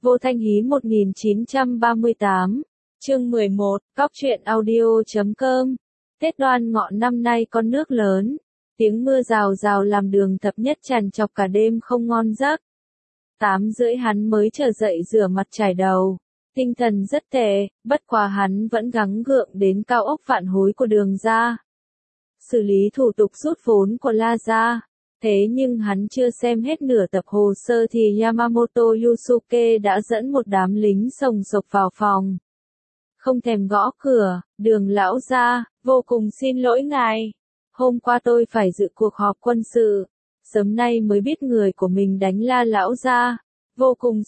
Vô Thanh Hí 1938, chương 11, Cóc truyện audio.com. Tết Đoan Ngọ năm nay con nước lớn, tiếng mưa rào rào làm Đường Thập Nhất trằn trọc cả đêm không ngon giấc. 8:30 hắn mới trở dậy rửa mặt chải đầu, tinh thần rất tệ, bất quá hắn vẫn gắng gượng đến cao ốc Vạn Hối của Đường gia. Xử lý thủ tục rút vốn của La gia. Thế nhưng hắn chưa xem hết nửa tập hồ sơ thì Yamamoto Yusuke đã dẫn một đám lính sồng sộc vào phòng. Không thèm gõ cửa, Đường lão gia, vô cùng xin lỗi ngài. Hôm qua tôi phải dự cuộc họp quân sự, sớm nay mới biết người của mình đánh La lão gia. Vô cùng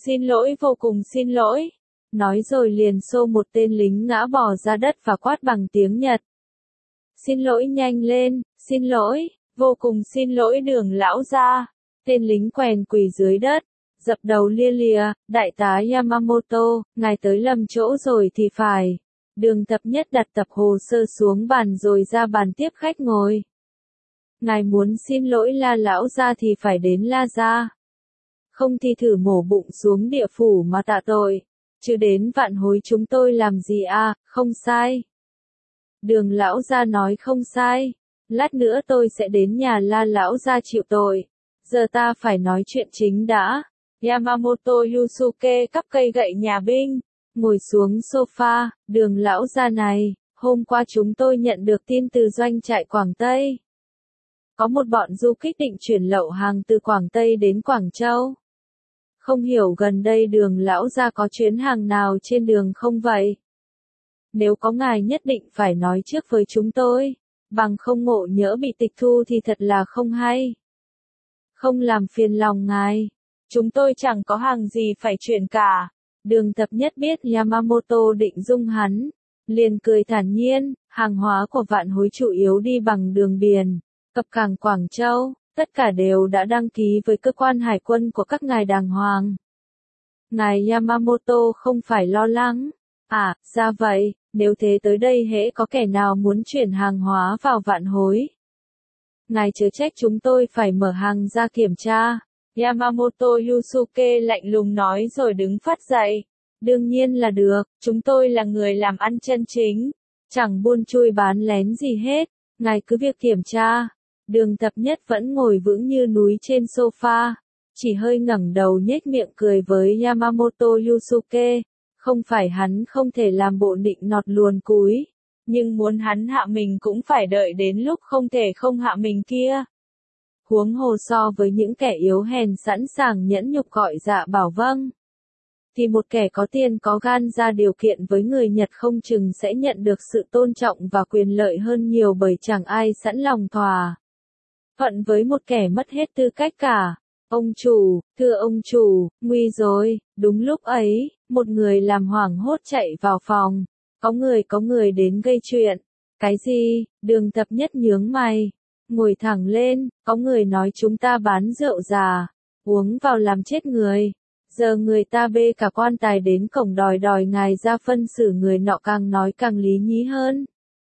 xin lỗi. Nói rồi liền xô một tên lính ngã bò ra đất và quát bằng tiếng Nhật. Xin lỗi nhanh lên, xin lỗi. Vô cùng xin lỗi Đường lão gia. Tên lính quèn quỳ dưới đất, dập đầu lia lịa, đại tá Yamamoto, ngài tới lầm chỗ rồi thì phải. Đường Thập Nhất đặt tập hồ sơ xuống bàn rồi ra bàn tiếp khách ngồi. Ngài muốn xin lỗi La lão gia thì phải đến La gia. Không thì thử mổ bụng xuống địa phủ mà tạ tội. Chứ đến Vạn Hối chúng tôi làm gì à, không sai. Đường lão gia nói không sai. Lát nữa tôi sẽ đến nhà La lão gia chịu tội. Giờ ta phải nói chuyện chính đã. Yamamoto Yusuke cắp cây gậy nhà binh, ngồi xuống sofa. Đường lão gia này, hôm qua chúng tôi nhận được tin từ doanh trại Quảng Tây. Có một bọn du kích định chuyển lậu hàng từ Quảng Tây đến Quảng Châu. Không hiểu gần đây Đường lão gia có chuyến hàng nào trên đường không vậy? Nếu có ngài nhất định phải nói trước với chúng tôi. Bằng không ngộ nhỡ bị tịch thu thì thật là không hay. Không làm phiền lòng ngài. Chúng tôi chẳng có hàng gì phải chuyển cả. Đường Thập Nhất biết Yamamoto định dung hắn. Liền cười thản nhiên, hàng hóa của Vạn Hối chủ yếu đi bằng đường biển, cập cảng Quảng Châu, tất cả đều đã đăng ký với cơ quan hải quân của các ngài đàng hoàng. Ngài Yamamoto không phải lo lắng. À, ra vậy, nếu thế tới đây hễ có kẻ nào muốn chuyển hàng hóa vào Vạn Hối. Ngài chớ trách chúng tôi phải mở hàng ra kiểm tra. Yamamoto Yusuke lạnh lùng nói rồi đứng phát dậy. Đương nhiên là được, chúng tôi là người làm ăn chân chính. Chẳng buôn chui bán lén gì hết, ngài cứ việc kiểm tra. Đường Thập Nhất vẫn ngồi vững như núi trên sofa. Chỉ hơi ngẩng đầu nhếch miệng cười với Yamamoto Yusuke. Không phải hắn không thể làm bộ nịnh nọt luồn cúi, nhưng muốn hắn hạ mình cũng phải đợi đến lúc không thể không hạ mình kia. Huống hồ so với những kẻ yếu hèn sẵn sàng nhẫn nhục gọi dạ bảo vâng, thì một kẻ có tiền có gan ra điều kiện với người Nhật không chừng sẽ nhận được sự tôn trọng và quyền lợi hơn nhiều bởi chẳng ai sẵn lòng thỏa thuận với một kẻ mất hết tư cách cả. Ông chủ, thưa ông chủ, nguy rồi. Đúng lúc ấy, một người làm hoảng hốt chạy vào phòng. Có người đến gây chuyện. Cái gì? Đường Thập Nhất nhướng mày. Ngồi thẳng lên, có người nói chúng ta bán rượu già, uống vào làm chết người. Giờ người ta bê cả quan tài đến cổng đòi ngài ra phân xử, người nọ càng nói càng lý nhí hơn.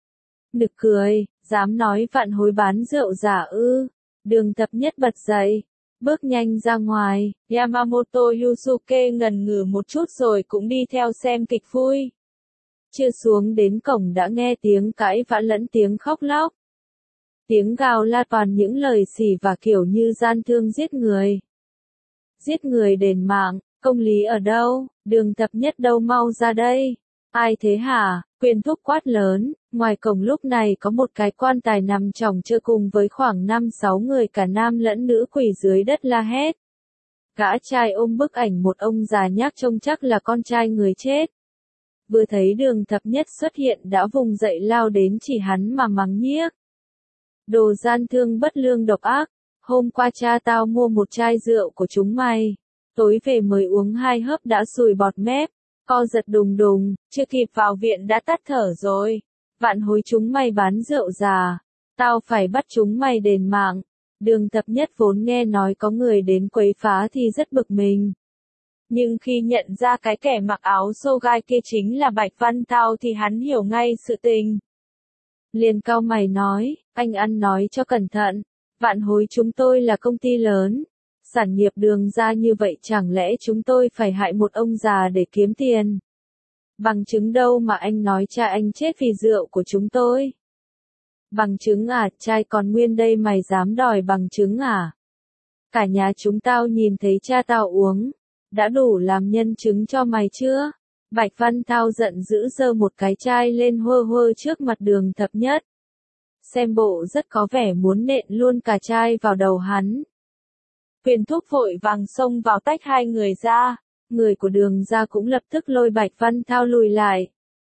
Nực cười, dám nói Vạn Hối bán rượu giả ư? Đường Thập Nhất bật dậy. Bước nhanh ra ngoài, Yamamoto Yusuke ngần ngừ một chút rồi cũng đi theo xem kịch vui. Chưa xuống đến cổng đã nghe tiếng cãi vã lẫn tiếng khóc lóc. Tiếng gào la toàn những lời xỉ vả kiểu như gian thương giết người. Giết người đền mạng, công lý ở đâu? Đường Thập Nhất đâu, mau ra đây. Ai thế hả? Quyền thúc quát lớn. Ngoài cổng lúc này có một cái quan tài nằm chồng chơ cùng với khoảng 5-6 người cả nam lẫn nữ quỳ dưới đất la hét. Gã trai ôm bức ảnh một ông già nhác trông chắc là con trai người chết. Vừa thấy Đường Thập Nhất xuất hiện đã vùng dậy lao đến chỉ hắn mà mắng nhiếc. Đồ gian thương bất lương độc ác, hôm qua cha tao mua một chai rượu của chúng mày. Tối về mới uống 2 hớp đã sùi bọt mép, co giật đùng đùng, chưa kịp vào viện đã tắt thở rồi. Vạn Hối chúng mày bán rượu già, tao phải bắt chúng mày đền mạng. Đường Thập Nhất vốn nghe nói có người đến quấy phá thì rất bực mình. Nhưng khi nhận ra cái kẻ mặc áo xô gai kia chính là Bạch Văn Thao thì hắn hiểu ngay sự tình. Liền cau mày nói, anh ăn nói cho cẩn thận. Vạn Hối chúng tôi là công ty lớn, Sản nghiệp Đường ra như vậy chẳng lẽ chúng tôi phải hại một ông già để kiếm tiền? Bằng chứng đâu mà anh nói cha anh chết vì rượu của chúng tôi? Bằng chứng à, trai còn nguyên đây mày dám đòi bằng chứng à? Cả nhà chúng tao nhìn thấy cha tao uống, đã đủ làm nhân chứng cho mày chưa? Bạch Văn Thao giận dữ giơ một cái chai lên hơ hơ trước mặt Đường Thập Nhất. Xem bộ rất có vẻ muốn nện luôn cả chai vào đầu hắn. Huyền Thúc vội vàng xông vào tách hai người ra, người của Đường ra cũng lập tức lôi Bạch Văn Thao lùi lại.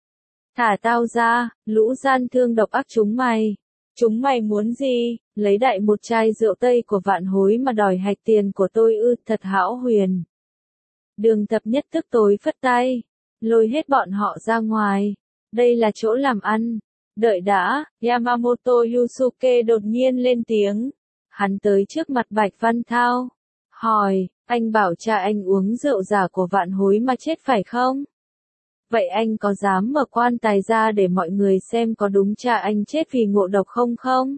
Thả tao ra, lũ gian thương độc ác chúng mày. Chúng mày muốn gì, lấy đại một chai rượu Tây của Vạn Hối mà đòi hạch tiền của tôi ư, thật hão huyền. Đường Thập Nhất tức tối phất tay, lôi hết bọn họ ra ngoài. Đây là chỗ làm ăn. Đợi đã, Yamamoto Yusuke đột nhiên lên tiếng. Hắn tới trước mặt Bạch Văn Thao, hỏi, anh bảo cha anh uống rượu giả của Vạn Hối mà chết phải không? Vậy anh có dám mở quan tài ra để mọi người xem có đúng cha anh chết vì ngộ độc không không?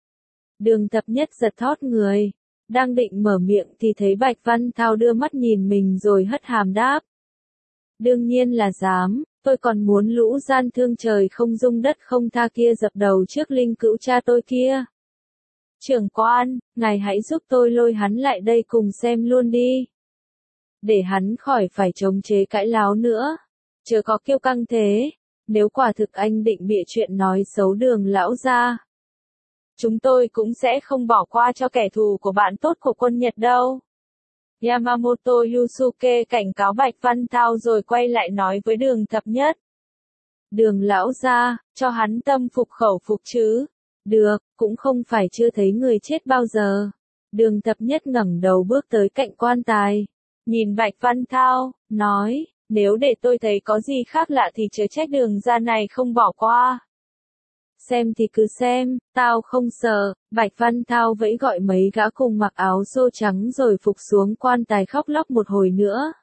Đường Thập Nhất giật thót người, đang định mở miệng thì thấy Bạch Văn Thao đưa mắt nhìn mình rồi hất hàm đáp. Đương nhiên là dám, tôi còn muốn lũ gian thương trời không dung đất không tha kia dập đầu trước linh cữu cha tôi kia. Trưởng quan, ngài hãy giúp tôi lôi hắn lại đây cùng xem luôn đi. Để hắn khỏi phải chống chế cãi láo nữa. Chớ có kiêu căng thế, nếu quả thực anh định bịa chuyện nói xấu Đường lão ra. Chúng tôi cũng sẽ không bỏ qua cho kẻ thù của bạn tốt của quân Nhật đâu. Yamamoto Yusuke cảnh cáo Bạch Văn Thao rồi quay lại nói với Đường Thập Nhất. Đường lão ra, cho hắn tâm phục khẩu phục chứ. Được, cũng không phải chưa thấy người chết bao giờ. Đường Thập Nhất ngẩng đầu bước tới cạnh quan tài. Nhìn Bạch Văn Thao, nói, nếu để tôi thấy có gì khác lạ thì chớ trách Đường ra này không bỏ qua. Xem thì cứ xem, tao không sợ. Bạch Văn Thao vẫy gọi mấy gã cùng mặc áo xô trắng rồi phục xuống quan tài khóc lóc một hồi nữa.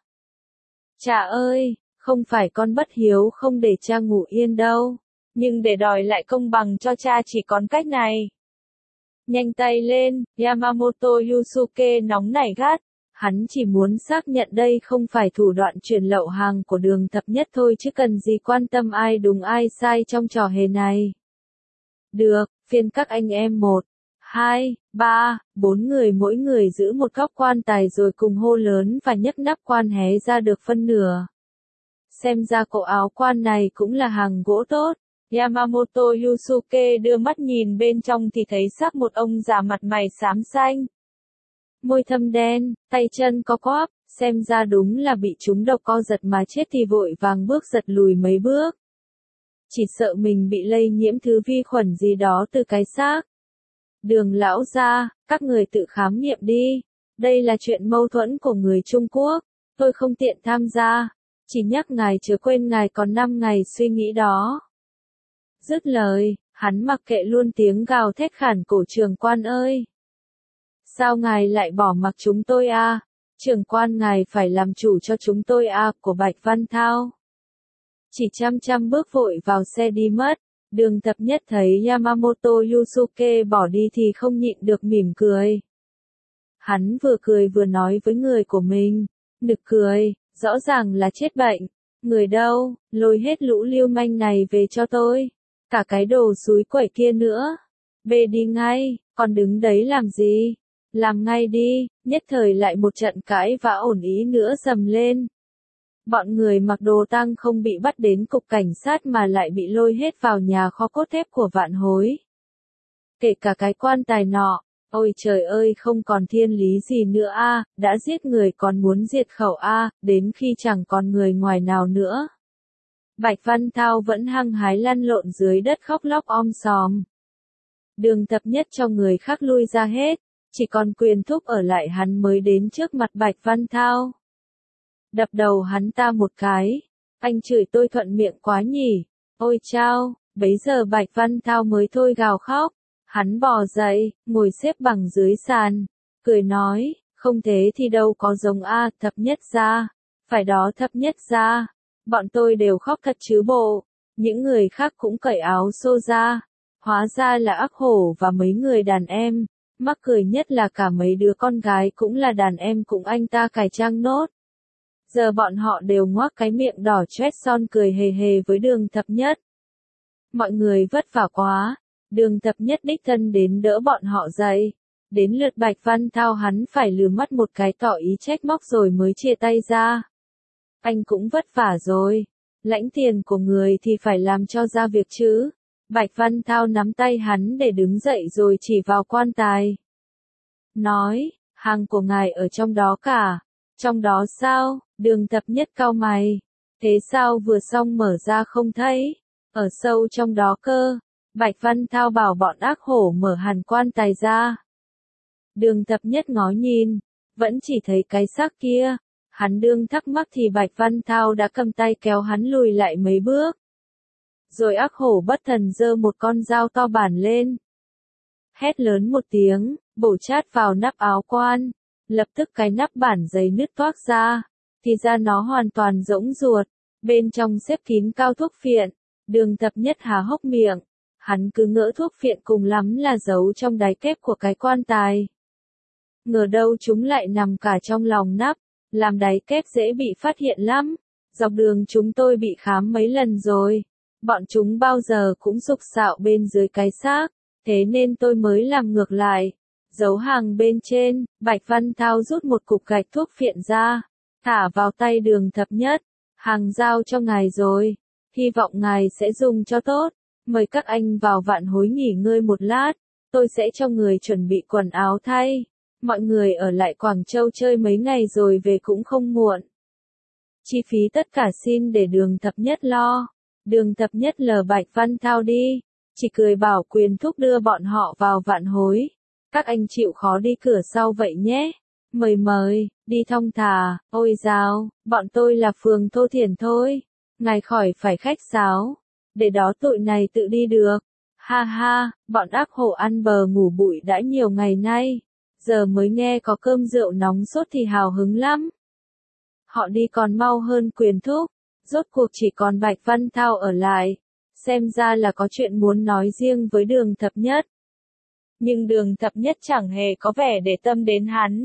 Cha ơi, không phải con bất hiếu không để cha ngủ yên đâu, nhưng để đòi lại công bằng cho cha chỉ còn cách này. Nhanh tay lên, Yamamoto Yusuke nóng nảy gắt. Hắn chỉ muốn xác nhận đây không phải thủ đoạn chuyển lậu hàng của Đường Thập Nhất thôi chứ cần gì quan tâm ai đúng ai sai trong trò hề này. Được, phiên các anh em 1, 2, 3, 4 người mỗi người giữ một góc quan tài rồi cùng hô lớn và nhấc nắp quan hé ra được phân nửa. Xem ra cổ áo quan này cũng là hàng gỗ tốt. Yamamoto Yusuke đưa mắt nhìn bên trong thì thấy xác một ông già mặt mày xám xanh. Môi thâm đen, tay chân có quắp, xem ra đúng là bị trúng độc co giật mà chết thì vội vàng bước giật lùi mấy bước. Chỉ sợ mình bị lây nhiễm thứ vi khuẩn gì đó từ cái xác. Đường lão ra, các người tự khám nghiệm đi. Đây là chuyện mâu thuẫn của người Trung Quốc, tôi không tiện tham gia. Chỉ nhắc ngài chớ quên ngài còn 5 ngày suy nghĩ đó. Dứt lời, hắn mặc kệ luôn tiếng gào thét khản cổ trưởng quan ơi. Sao ngài lại bỏ mặc chúng tôi à? Trưởng quan ngài phải làm chủ cho chúng tôi à, của Bạch Văn Thao. Chỉ chăm bước vội vào xe đi mất. Đường Thập Nhất thấy Yamamoto Yusuke bỏ đi thì không nhịn được mỉm cười. Hắn vừa cười vừa nói với người của mình. Nực cười, rõ ràng là chết bệnh. Người đâu, lôi hết lũ lưu manh này về cho tôi. Cả cái đồ xúi quẩy kia nữa. Bê đi ngay, còn đứng đấy làm gì? Làm ngay đi, nhất thời lại một trận cãi vã ổn ý nữa dầm lên. Bọn người mặc đồ tang không bị bắt đến cục cảnh sát mà lại bị lôi hết vào nhà kho cốt thép của Vạn Hối. Kể cả cái quan tài nọ, ôi trời ơi không còn thiên lý gì nữa a, đã giết người còn muốn diệt khẩu a, đến khi chẳng còn người ngoài nào nữa. Bạch Văn Thao vẫn hăng hái lăn lộn dưới đất khóc lóc om sòm. Đường Thập Nhất cho người khác lui ra hết, chỉ còn Quyền Thúc ở lại hắn mới đến trước mặt Bạch Văn Thao. Đập đầu hắn ta một cái, anh chửi tôi thuận miệng quá nhỉ, ôi chao, bấy giờ Bạch Văn Thao mới thôi gào khóc, hắn bò dậy, ngồi xếp bằng dưới sàn, cười nói, không thế thì đâu có giống a, Thập Nhất ra, phải đó Thập Nhất ra, bọn tôi đều khóc thật chứ bộ, những người khác cũng cởi áo xô ra, hóa ra là Ác Hổ và mấy người đàn em, Mắc cười nhất là cả mấy đứa con gái cũng là đàn em cũng anh ta cải trang nốt. Giờ bọn họ đều ngoác cái miệng đỏ chét son cười hề hề với Đường Thập Nhất. Mọi người vất vả quá, Đường Thập Nhất đích thân đến đỡ bọn họ dậy. Đến lượt Bạch Văn Thao hắn phải lườm mắt một cái tỏ ý trách móc rồi mới chia tay ra. Anh cũng vất vả rồi, lãnh tiền của người thì phải làm cho ra việc chứ. Bạch Văn Thao nắm tay hắn để đứng dậy rồi chỉ vào quan tài. Nói, hàng của ngài ở trong đó cả. Trong đó sao? Đường Thập Nhất cau mày. Thế sao vừa xong mở ra không thấy? Ở sâu trong đó cơ. Bạch Văn Thao bảo bọn ác hổ mở hẳn quan tài ra. Đường Thập Nhất ngó nhìn, vẫn chỉ thấy cái xác kia. Hắn đương thắc mắc thì Bạch Văn Thao đã cầm tay kéo hắn lùi lại mấy bước. Rồi ác hổ bất thần giơ một con dao to bản lên. Hét lớn một tiếng, bổ chát vào nắp áo quan. Lập tức cái nắp bản giấy nứt toác ra. Thì ra nó hoàn toàn rỗng ruột. Bên trong xếp kín cao thuốc phiện. Đường Thập Nhất há hốc miệng. Hắn cứ ngỡ thuốc phiện cùng lắm là giấu trong đáy kép của cái quan tài. Ngờ đâu chúng lại nằm cả trong lòng nắp. Làm đáy kép dễ bị phát hiện lắm. Dọc đường chúng tôi bị khám mấy lần rồi. Bọn chúng bao giờ cũng sục sạo bên dưới cái xác. Thế nên tôi mới làm ngược lại. Giấu hàng bên trên, Bạch Văn Thao rút một cục gạch thuốc phiện ra. Thả vào tay Đường Thập Nhất. Hàng giao cho ngài rồi. Hy vọng ngài sẽ dùng cho tốt. Mời các anh vào Vạn Hối nghỉ ngơi một lát. Tôi sẽ cho người chuẩn bị quần áo thay. Mọi người ở lại Quảng Châu chơi mấy ngày rồi về cũng không muộn. Chi phí tất cả xin để Đường Thập Nhất lo. Đường Thập Nhất lờ Bạch Văn Thao đi. Chỉ cười bảo Quyền Thúc đưa bọn họ vào Vạn Hối. Các anh chịu khó đi cửa sau vậy nhé. Mời, đi thong thả. Ôi dào, bọn tôi là phường Thô Thiển thôi. Ngài khỏi phải khách sáo. Để đó tụi này tự đi được. Ha ha, bọn ác hổ ăn bờ ngủ bụi đã nhiều ngày nay. Giờ mới nghe có cơm rượu nóng sốt thì hào hứng lắm. Họ đi còn mau hơn Quyền Thúc. Rốt cuộc chỉ còn Bạch Văn Thao ở lại. Xem ra là có chuyện muốn nói riêng với Đường Thập Nhất. Nhưng Đường Thập Nhất chẳng hề có vẻ để tâm đến hắn.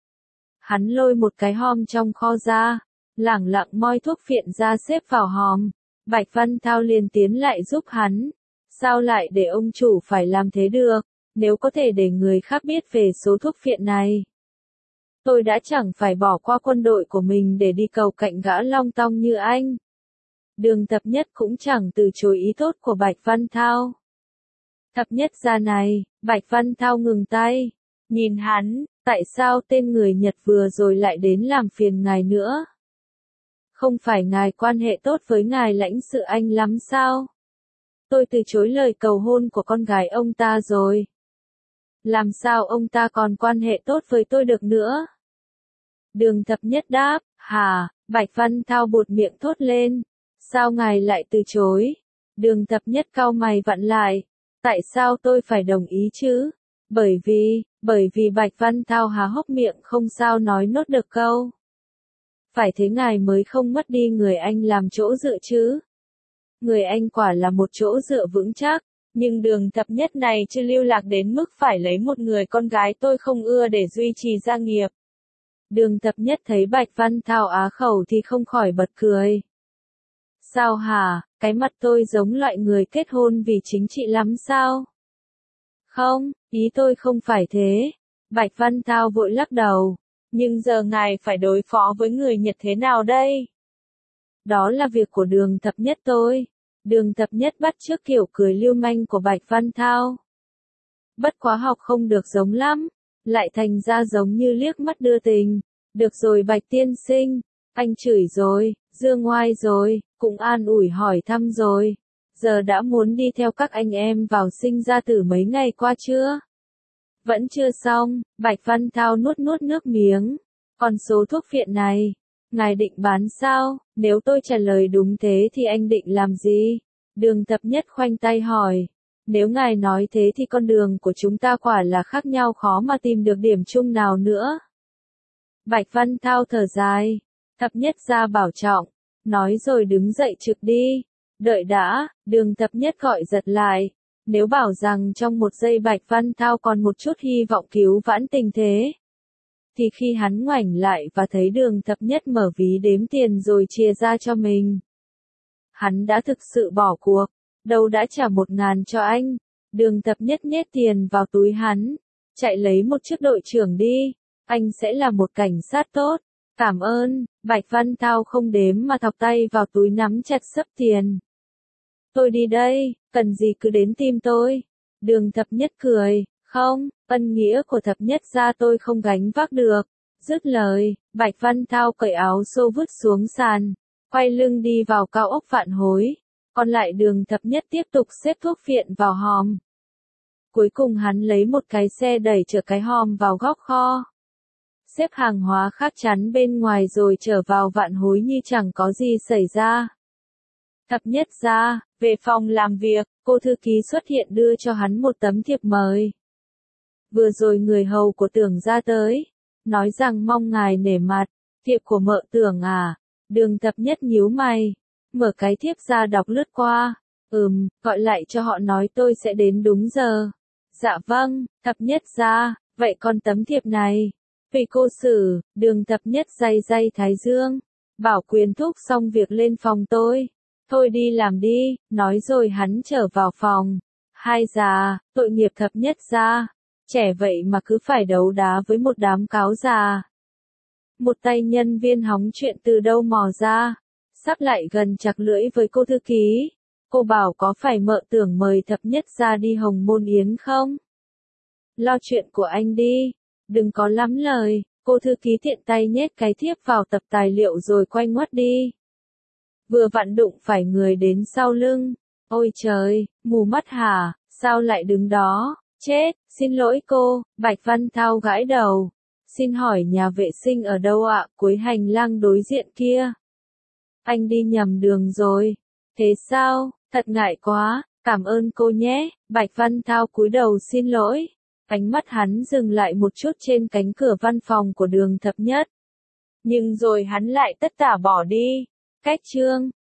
Hắn lôi một cái hòm trong kho ra. Lẳng lặng moi thuốc phiện ra xếp vào hòm. Bạch Văn Thao liền tiến lại giúp hắn. Sao lại để ông chủ phải làm thế được? Nếu có thể để người khác biết về số thuốc phiện này. Tôi đã chẳng phải bỏ qua quân đội của mình để đi cầu cạnh gã long tong như anh. Đường Thập Nhất cũng chẳng từ chối ý tốt của Bạch Văn Thao. Thập Nhất ra này, Bạch Văn Thao ngừng tay. Nhìn hắn, tại sao tên người Nhật vừa rồi lại đến làm phiền ngài nữa? Không phải ngài quan hệ tốt với ngài lãnh sự Anh lắm sao? Tôi từ chối lời cầu hôn của con gái ông ta rồi. Làm sao ông ta còn quan hệ tốt với tôi được nữa? Đường Thập Nhất đáp, hả? Bạch Văn Thao buột miệng thốt lên. Sao ngài lại từ chối? Đường Thập Nhất cau mày vặn lại. Tại sao tôi phải đồng ý chứ? Bởi vì Bạch Văn Thao há hốc miệng không sao nói nốt được câu. Phải thế ngài mới không mất đi người anh làm chỗ dựa chứ. Người anh quả là một chỗ dựa vững chắc. Nhưng Đường Thập Nhất này chưa lưu lạc đến mức phải lấy một người con gái tôi không ưa để duy trì gia nghiệp. Đường Thập Nhất thấy Bạch Văn Thao á khẩu thì không khỏi bật cười. Sao hả, cái mặt tôi giống loại người kết hôn vì chính trị lắm sao? Không, ý tôi không phải thế. Bạch Văn Thao vội lắc đầu. Nhưng giờ ngài phải đối phó với người Nhật thế nào đây? Đó là việc của Đường Thập Nhất tôi. Đường Thập Nhất bắt chước kiểu cười lưu manh của Bạch Văn Thao. Bất quá học không được giống lắm, lại thành ra giống như liếc mắt đưa tình. Được rồi Bạch tiên sinh, anh chửi rồi, dương ngoai rồi, cũng an ủi hỏi thăm rồi. Giờ đã muốn đi theo các anh em vào sinh ra tử mấy ngày qua chưa? Vẫn chưa xong, Bạch Văn Thao nuốt nước miếng. Còn số thuốc phiện này, ngài định bán sao? Nếu tôi trả lời đúng thế thì anh định làm gì? Đường Thập Nhất khoanh tay hỏi. Nếu ngài nói thế thì con đường của chúng ta quả là khác nhau khó mà tìm được điểm chung nào nữa. Bạch Văn Thao thở dài. Thập Nhất ra bảo trọng. Nói rồi đứng dậy trực đi. Đợi đã, Đường Thập Nhất gọi giật lại. Nếu bảo rằng trong một giây Bạch Văn Thao còn một chút hy vọng cứu vãn tình thế, thì khi hắn ngoảnh lại và thấy Đường Thập Nhất mở ví đếm tiền rồi chia ra cho mình, hắn đã thực sự bỏ cuộc. Đâu đã trả 1.000 cho anh. Đường Thập Nhất nhét tiền vào túi hắn. Chạy lấy một chiếc đội trưởng đi. Anh sẽ là một cảnh sát tốt. Cảm ơn. Bạch Văn Thao không đếm mà thọc tay vào túi nắm chặt xấp tiền. Tôi đi đây, cần gì cứ đến tìm tôi. Đường Thập Nhất cười. Không, ân nghĩa của Thập Nhất gia tôi không gánh vác được. Dứt lời, Bạch Văn Thao cởi áo xô vứt xuống sàn, quay lưng đi vào cao ốc Vạn Hối. Còn lại Đường Thập Nhất tiếp tục xếp thuốc viện vào hòm. Cuối cùng hắn lấy một cái xe đẩy chở cái hòm vào góc kho. Xếp hàng hóa khác chắn bên ngoài rồi trở vào Vạn Hối như chẳng có gì xảy ra. Thập Nhất ra, về phòng làm việc, cô thư ký xuất hiện đưa cho hắn một tấm thiệp mời. Vừa rồi người hầu của Tưởng ra tới, nói rằng mong ngài nể mặt. Thiệp của mợ Tưởng à? Đường Thập Nhất nhíu mày, mở cái thiếp ra đọc lướt qua. Gọi lại cho họ nói tôi sẽ đến đúng giờ. Dạ vâng, Thập Nhất ra, vậy còn tấm thiệp này? Vì cô xử, Đường Thập Nhất day day thái dương. Bảo Quyền thúc xong việc lên phòng tôi. Thôi đi làm đi, nói rồi hắn trở vào phòng. Hai già, tội nghiệp Thập Nhất ra. Trẻ vậy mà cứ phải đấu đá với một đám cáo già. Một tay nhân viên hóng chuyện từ đâu mò ra. Sắp lại gần chặt lưỡi với cô thư ký. Cô bảo có phải mợ Tưởng mời Thập Nhất ra đi Hồng Môn Yến không? Lo chuyện của anh đi. Đừng có lắm lời. Cô thư ký tiện tay nhét cái thiếp vào tập tài liệu rồi quay ngoắt đi. Vừa vặn đụng phải người đến sau lưng. Ôi trời, mù mắt hả? Sao lại đứng đó? Chết, xin lỗi cô. Bạch Văn Thao gãi đầu. Xin hỏi nhà vệ sinh ở đâu ạ? Cuối hành lang đối diện kia. Anh đi nhầm đường rồi. Thế sao? Thật ngại quá. Cảm ơn cô nhé. Bạch Văn Thao cúi đầu xin lỗi. Ánh mắt hắn dừng lại một chút trên cánh cửa văn phòng của Đường Thập Nhất. Nhưng rồi hắn lại tất tả bỏ đi. Cách chương